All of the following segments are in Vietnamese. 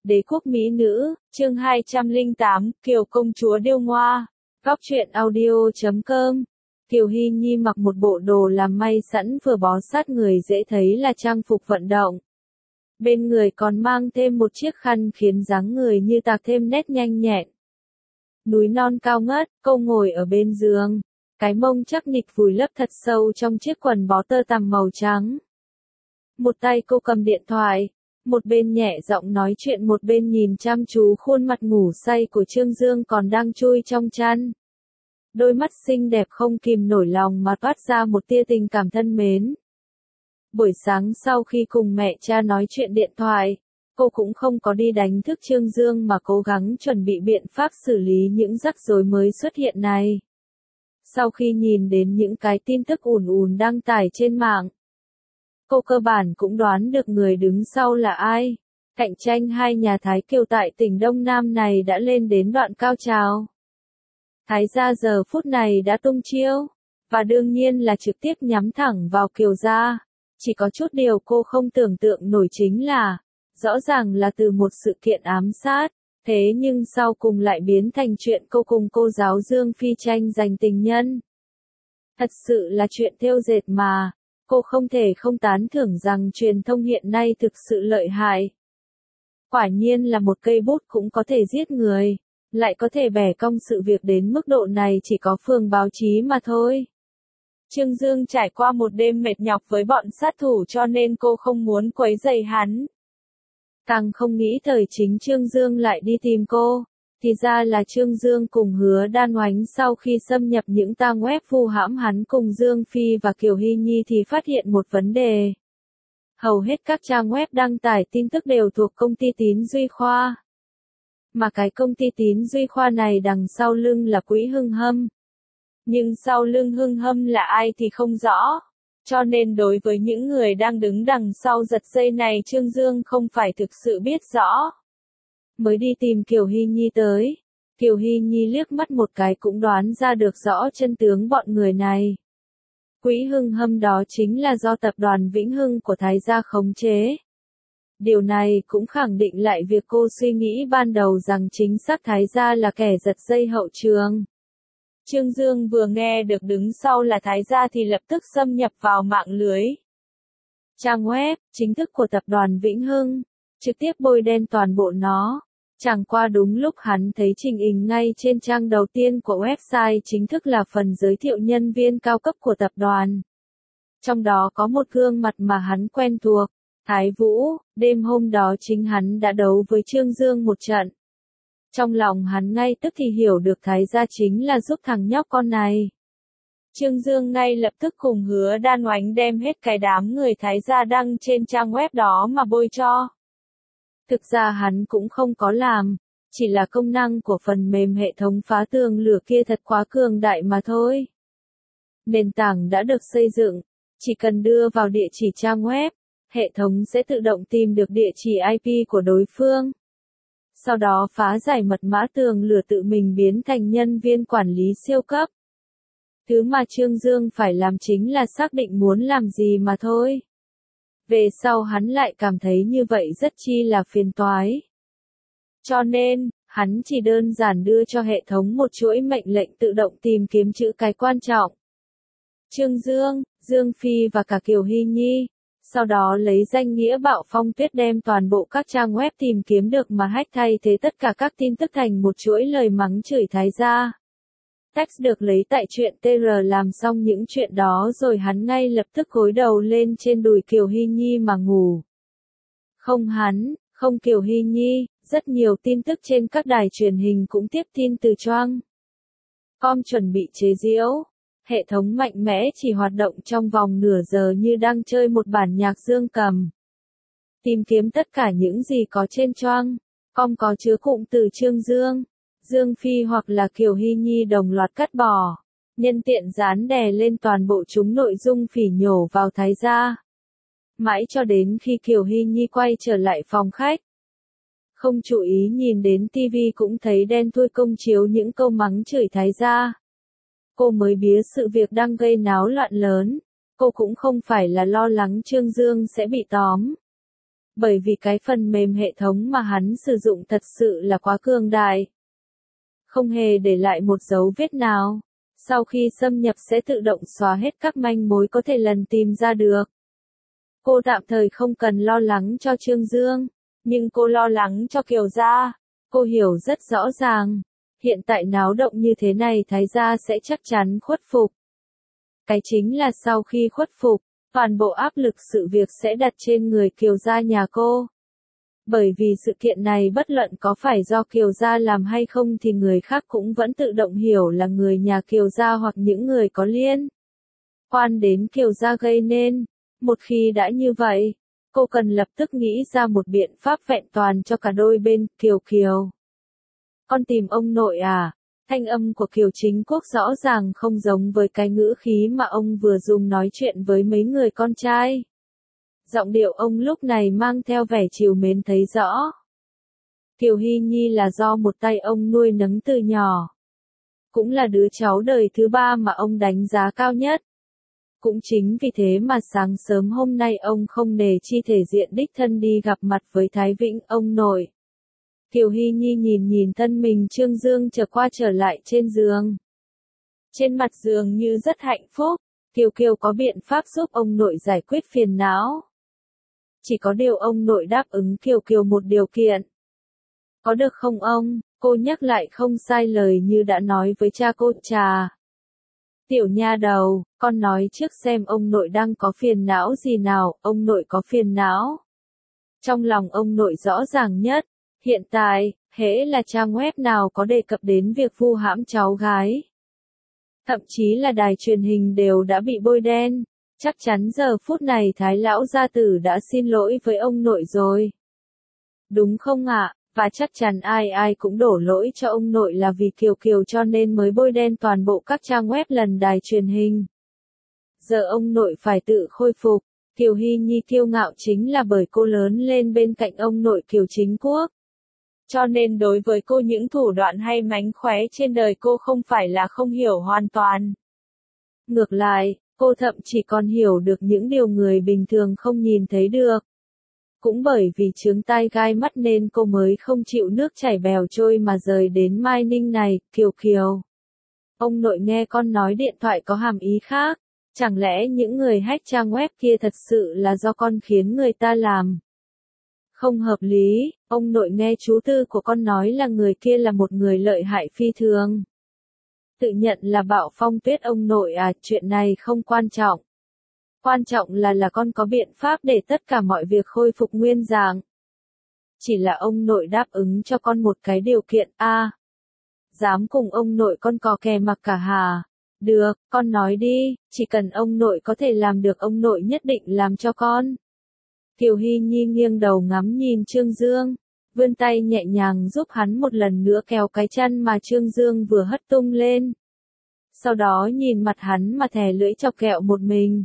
Đế quốc mỹ nữ, chương 208, Kiều công chúa điêu ngoa. Góc truyện audio.com. Kiều Hy Nhi mặc một bộ đồ làm may sẵn vừa bó sát người dễ thấy là trang phục vận động. Bên người còn mang thêm một chiếc khăn khiến dáng người như tạc thêm nét nhanh nhẹn. Núi non cao ngất, cô ngồi ở bên giường. Cái mông chắc nịch vùi lấp thật sâu trong chiếc quần bó tơ tằm màu trắng. Một tay cô cầm điện thoại, một bên nhẹ giọng nói chuyện một bên nhìn chăm chú khuôn mặt ngủ say của Trương Dương còn đang chui trong chăn. Đôi mắt xinh đẹp không kìm nổi lòng mà toát ra một tia tình cảm thân mến. Buổi sáng sau khi cùng mẹ cha nói chuyện điện thoại, cô cũng không có đi đánh thức Trương Dương mà cố gắng chuẩn bị biện pháp xử lý những rắc rối mới xuất hiện này. Sau khi nhìn đến những cái tin tức ùn ùn đăng tải trên mạng, cô cơ bản cũng đoán được người đứng sau là ai. Cạnh tranh hai nhà Thái Kiều tại tỉnh Đông Nam này đã lên đến đoạn cao trào. Thái gia giờ phút này đã tung chiêu, và đương nhiên là trực tiếp nhắm thẳng vào Kiều gia. Chỉ có chút điều cô không tưởng tượng nổi chính là, rõ ràng là từ một sự kiện ám sát, thế nhưng sau cùng lại biến thành chuyện cô cùng cô giáo Dương Phi tranh giành tình nhân. Thật sự là chuyện thêu dệt mà. Cô không thể không tán thưởng rằng truyền thông hiện nay thực sự lợi hại. Quả nhiên là một cây bút cũng có thể giết người, lại có thể bẻ cong sự việc đến mức độ này chỉ có phường báo chí mà thôi. Trương Dương trải qua một đêm mệt nhọc với bọn sát thủ cho nên cô không muốn quấy rầy hắn. Càng không nghĩ thời chính Trương Dương lại đi tìm cô. Thì ra là Trương Dương cùng Hứa Đan Oánh sau khi xâm nhập những trang web vu hãm hắn cùng Dương Phi và Kiều Hy Nhi thì phát hiện một vấn đề. Hầu hết các trang web đăng tải tin tức đều thuộc công ty Tín Duy Khoa. Mà cái công ty Tín Duy Khoa này đằng sau lưng là Quỹ Hưng Hâm. Nhưng sau lưng Hưng Hâm là ai thì không rõ. Cho nên đối với những người đang đứng đằng sau giật dây này Trương Dương không phải thực sự biết rõ. Mới đi tìm Kiều Hy Nhi tới. Kiều Hy Nhi liếc mắt một cái cũng đoán ra được rõ chân tướng bọn người này. Quỹ Hưng Hâm đó chính là do tập đoàn Vĩnh Hưng của Thái gia khống chế. Điều này cũng khẳng định lại việc cô suy nghĩ ban đầu rằng chính xác Thái gia là kẻ giật dây hậu trường. Trương Dương vừa nghe được đứng sau là Thái gia thì lập tức xâm nhập vào mạng lưới. Trang web chính thức của tập đoàn Vĩnh Hưng, trực tiếp bôi đen toàn bộ nó. Chẳng qua đúng lúc hắn thấy trình hình ngay trên trang đầu tiên của website chính thức là phần giới thiệu nhân viên cao cấp của tập đoàn. Trong đó có một gương mặt mà hắn quen thuộc, Thái Vũ. Đêm hôm đó chính hắn đã đấu với Trương Dương một trận. Trong lòng hắn ngay tức thì hiểu được Thái gia chính là giúp thằng nhóc con này. Trương Dương ngay lập tức cùng Hứa Đan Oánh đem hết cái đám người Thái gia đăng trên trang web đó mà bôi cho. Thực ra hắn cũng không có làm, chỉ là công năng của phần mềm hệ thống phá tường lửa kia thật quá cường đại mà thôi. Nền tảng đã được xây dựng, chỉ cần đưa vào địa chỉ trang web, hệ thống sẽ tự động tìm được địa chỉ IP của đối phương. Sau đó phá giải mật mã tường lửa tự mình biến thành nhân viên quản lý siêu cấp. Thứ mà Trương Dương phải làm chính là xác định muốn làm gì mà thôi. Về sau hắn lại cảm thấy như vậy rất chi là phiền toái. Cho nên, hắn chỉ đơn giản đưa cho hệ thống một chuỗi mệnh lệnh tự động tìm kiếm chữ cái quan trọng. Trương Dương, Dương Phi và cả Kiều Hy Nhi. Sau đó lấy danh nghĩa Bạo Phong Tuyết đem toàn bộ các trang web tìm kiếm được mà hack thay thế tất cả các tin tức thành một chuỗi lời mắng chửi Thái gia. Text được lấy tại truyện TR làm xong những chuyện đó rồi hắn ngay lập tức gối đầu lên trên đùi Kiều Hy Nhi mà ngủ. Không hắn, không Kiều Hy Nhi, rất nhiều tin tức trên các đài truyền hình cũng tiếp tin từ Choang. Com chuẩn bị chế giễu. Hệ thống mạnh mẽ chỉ hoạt động trong vòng nửa giờ như đang chơi một bản nhạc dương cầm. Tìm kiếm tất cả những gì có trên Choang. Com có chứa cụm từ Trương Dương, Dương Phi hoặc là Kiều Hy Nhi đồng loạt cắt bỏ. Nhân tiện dán đè lên toàn bộ chúng nội dung phỉ nhổ vào Thái gia. Mãi cho đến khi Kiều Hy Nhi quay trở lại phòng khách. Không chú ý nhìn đến TV cũng thấy đen thui công chiếu những câu mắng chửi Thái gia. Cô mới biết sự việc đang gây náo loạn lớn. Cô cũng không phải là lo lắng Trương Dương sẽ bị tóm. Bởi vì cái phần mềm hệ thống mà hắn sử dụng thật sự là quá cường đại. Không hề để lại một dấu vết nào. Sau khi xâm nhập sẽ tự động xóa hết các manh mối có thể lần tìm ra được. Cô tạm thời không cần lo lắng cho Trương Dương, nhưng cô lo lắng cho Kiều gia. Cô hiểu rất rõ ràng, hiện tại náo động như thế này Thái gia sẽ chắc chắn khuất phục. Cái chính là sau khi khuất phục, toàn bộ áp lực sự việc sẽ đặt trên người Kiều gia nhà cô. Bởi vì sự kiện này bất luận có phải do Kiều gia làm hay không thì người khác cũng vẫn tự động hiểu là người nhà Kiều gia hoặc những người có liên quan đến Kiều gia gây nên. Một khi đã như vậy, cô cần lập tức nghĩ ra một biện pháp vẹn toàn cho cả đôi bên. Kiều Kiều, con tìm ông nội à? Thanh âm của Kiều Chính Quốc rõ ràng không giống với cái ngữ khí mà ông vừa dùng nói chuyện với mấy người con trai. Giọng điệu ông lúc này mang theo vẻ trìu mến thấy rõ. Kiều Hy Nhi là do một tay ông nuôi nấng từ nhỏ. Cũng là đứa cháu đời thứ ba mà ông đánh giá cao nhất. Cũng chính vì thế mà sáng sớm hôm nay ông không nề chi thể diện đích thân đi gặp mặt với Thái Vĩnh, ông nội. Kiều Hy Nhi nhìn thân mình Trương Dương trở lại trên giường. Trên mặt giường như rất hạnh phúc, Kiều Kiều có biện pháp giúp ông nội giải quyết phiền não. Chỉ có điều ông nội đáp ứng Kiều Kiều một điều kiện. Có được không ông? Cô nhắc lại không sai lời như đã nói với cha cô. Chà! Tiểu nha đầu, con nói trước xem ông nội đang có phiền não gì nào, ông nội có phiền não. Trong lòng ông nội rõ ràng nhất, hiện tại, hễ là trang web nào có đề cập đến việc vu hãm cháu gái. Thậm chí là đài truyền hình đều đã bị bôi đen, chắc chắn giờ phút này Thái lão gia tử đã xin lỗi với ông nội rồi. Đúng không ạ? Và chắc chắn ai cũng đổ lỗi cho ông nội là vì Kiều Kiều cho nên mới bôi đen toàn bộ các trang web lần đài truyền hình. Giờ ông nội phải tự khôi phục. Kiều Hy Nhi kiêu ngạo chính là bởi cô lớn lên bên cạnh ông nội Kiều Chính Quốc. Cho nên đối với cô những thủ đoạn hay mánh khóe trên đời cô không phải là không hiểu hoàn toàn. Ngược lại, cô thậm chỉ còn hiểu được những điều người bình thường không nhìn thấy được. Cũng bởi vì chướng tai gai mắt nên cô mới không chịu nước chảy bèo trôi mà rời đến Mai Ninh này. Kiều Kiều, ông nội nghe con nói điện thoại có hàm ý khác. Chẳng lẽ những người hack trang web kia thật sự là do con khiến người ta làm? Không hợp lý, ông nội nghe chú tư của con nói là người kia là một người lợi hại phi thường. Tự nhận là Bạo Phong Tuyết ông nội à, chuyện này không quan trọng. Quan trọng là con có biện pháp để tất cả mọi việc khôi phục nguyên dạng. Chỉ là ông nội đáp ứng cho con một cái điều kiện a. Dám cùng ông nội con cò kè mặc cả hà. Được, con nói đi, chỉ cần ông nội có thể làm được ông nội nhất định làm cho con. Kiều Hy Nhi nghiêng đầu ngắm nhìn Trương Dương, vươn tay nhẹ nhàng giúp hắn một lần nữa kéo cái chăn mà Trương Dương vừa hất tung lên. Sau đó nhìn mặt hắn mà thè lưỡi chọc kẹo một mình.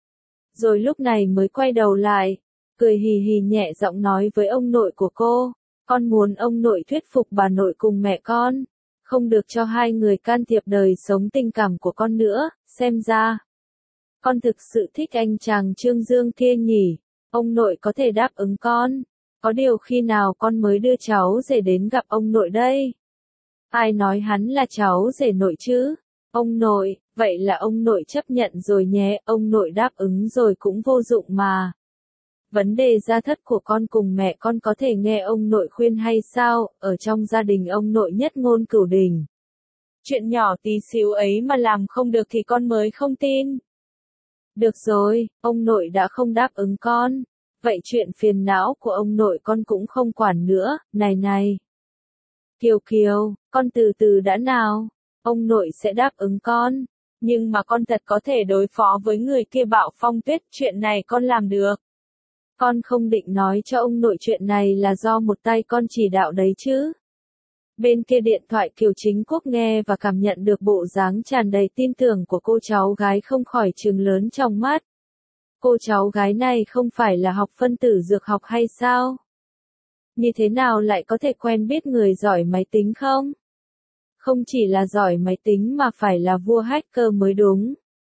Rồi lúc này mới quay đầu lại, cười hì hì nhẹ giọng nói với ông nội của cô, con muốn ông nội thuyết phục bà nội cùng mẹ con, không được cho hai người can thiệp đời sống tình cảm của con nữa, xem ra. Con thực sự thích anh chàng Trương Dương kia nhỉ, ông nội có thể đáp ứng con, có điều khi nào con mới đưa cháu rể đến gặp ông nội đây? Ai nói hắn là cháu rể nội chứ? Ông nội, vậy là ông nội chấp nhận rồi nhé, ông nội đáp ứng rồi cũng vô dụng mà. Vấn đề gia thất của con cùng mẹ con có thể nghe ông nội khuyên hay sao, ở trong gia đình ông nội nhất ngôn cửu đình. Chuyện nhỏ tí xíu ấy mà làm không được thì con mới không tin. Được rồi, ông nội đã không đáp ứng con. Vậy chuyện phiền não của ông nội con cũng không quản nữa, này. Kiều Kiều, con từ từ đã nào. Ông nội sẽ đáp ứng con. Nhưng mà con thật có thể đối phó với người kia Bạo Phong Tuyết, chuyện này con làm được. Con không định nói cho ông nội chuyện này là do một tay con chỉ đạo đấy chứ. Bên kia điện thoại Kiều Chính Quốc nghe và cảm nhận được bộ dáng tràn đầy tin tưởng của cô cháu gái không khỏi trừng lớn trong mắt. Cô cháu gái này không phải là học phân tử dược học hay sao? Như thế nào lại có thể quen biết người giỏi máy tính không? Không chỉ là giỏi máy tính mà phải là vua hacker mới đúng.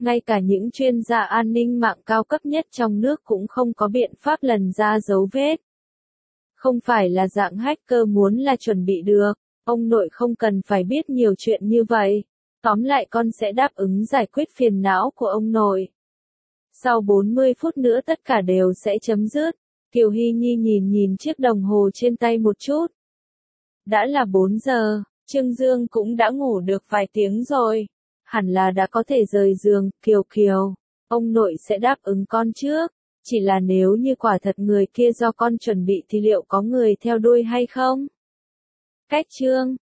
Ngay cả những chuyên gia an ninh mạng cao cấp nhất trong nước cũng không có biện pháp lần ra dấu vết. Không phải là dạng hacker muốn là chuẩn bị được, ông nội không cần phải biết nhiều chuyện như vậy. Tóm lại con sẽ đáp ứng giải quyết phiền não của ông nội. Sau 40 phút nữa tất cả đều sẽ chấm dứt. Kiều Hy Nhi nhìn chiếc đồng hồ trên tay một chút. Đã là 4 giờ, Trương Dương cũng đã ngủ được vài tiếng rồi. Hẳn là đã có thể rời giường. Kiều, ông nội sẽ đáp ứng con trước. Chỉ là nếu như quả thật người kia do con chuẩn bị thì liệu có người theo đuôi hay không? Cách chương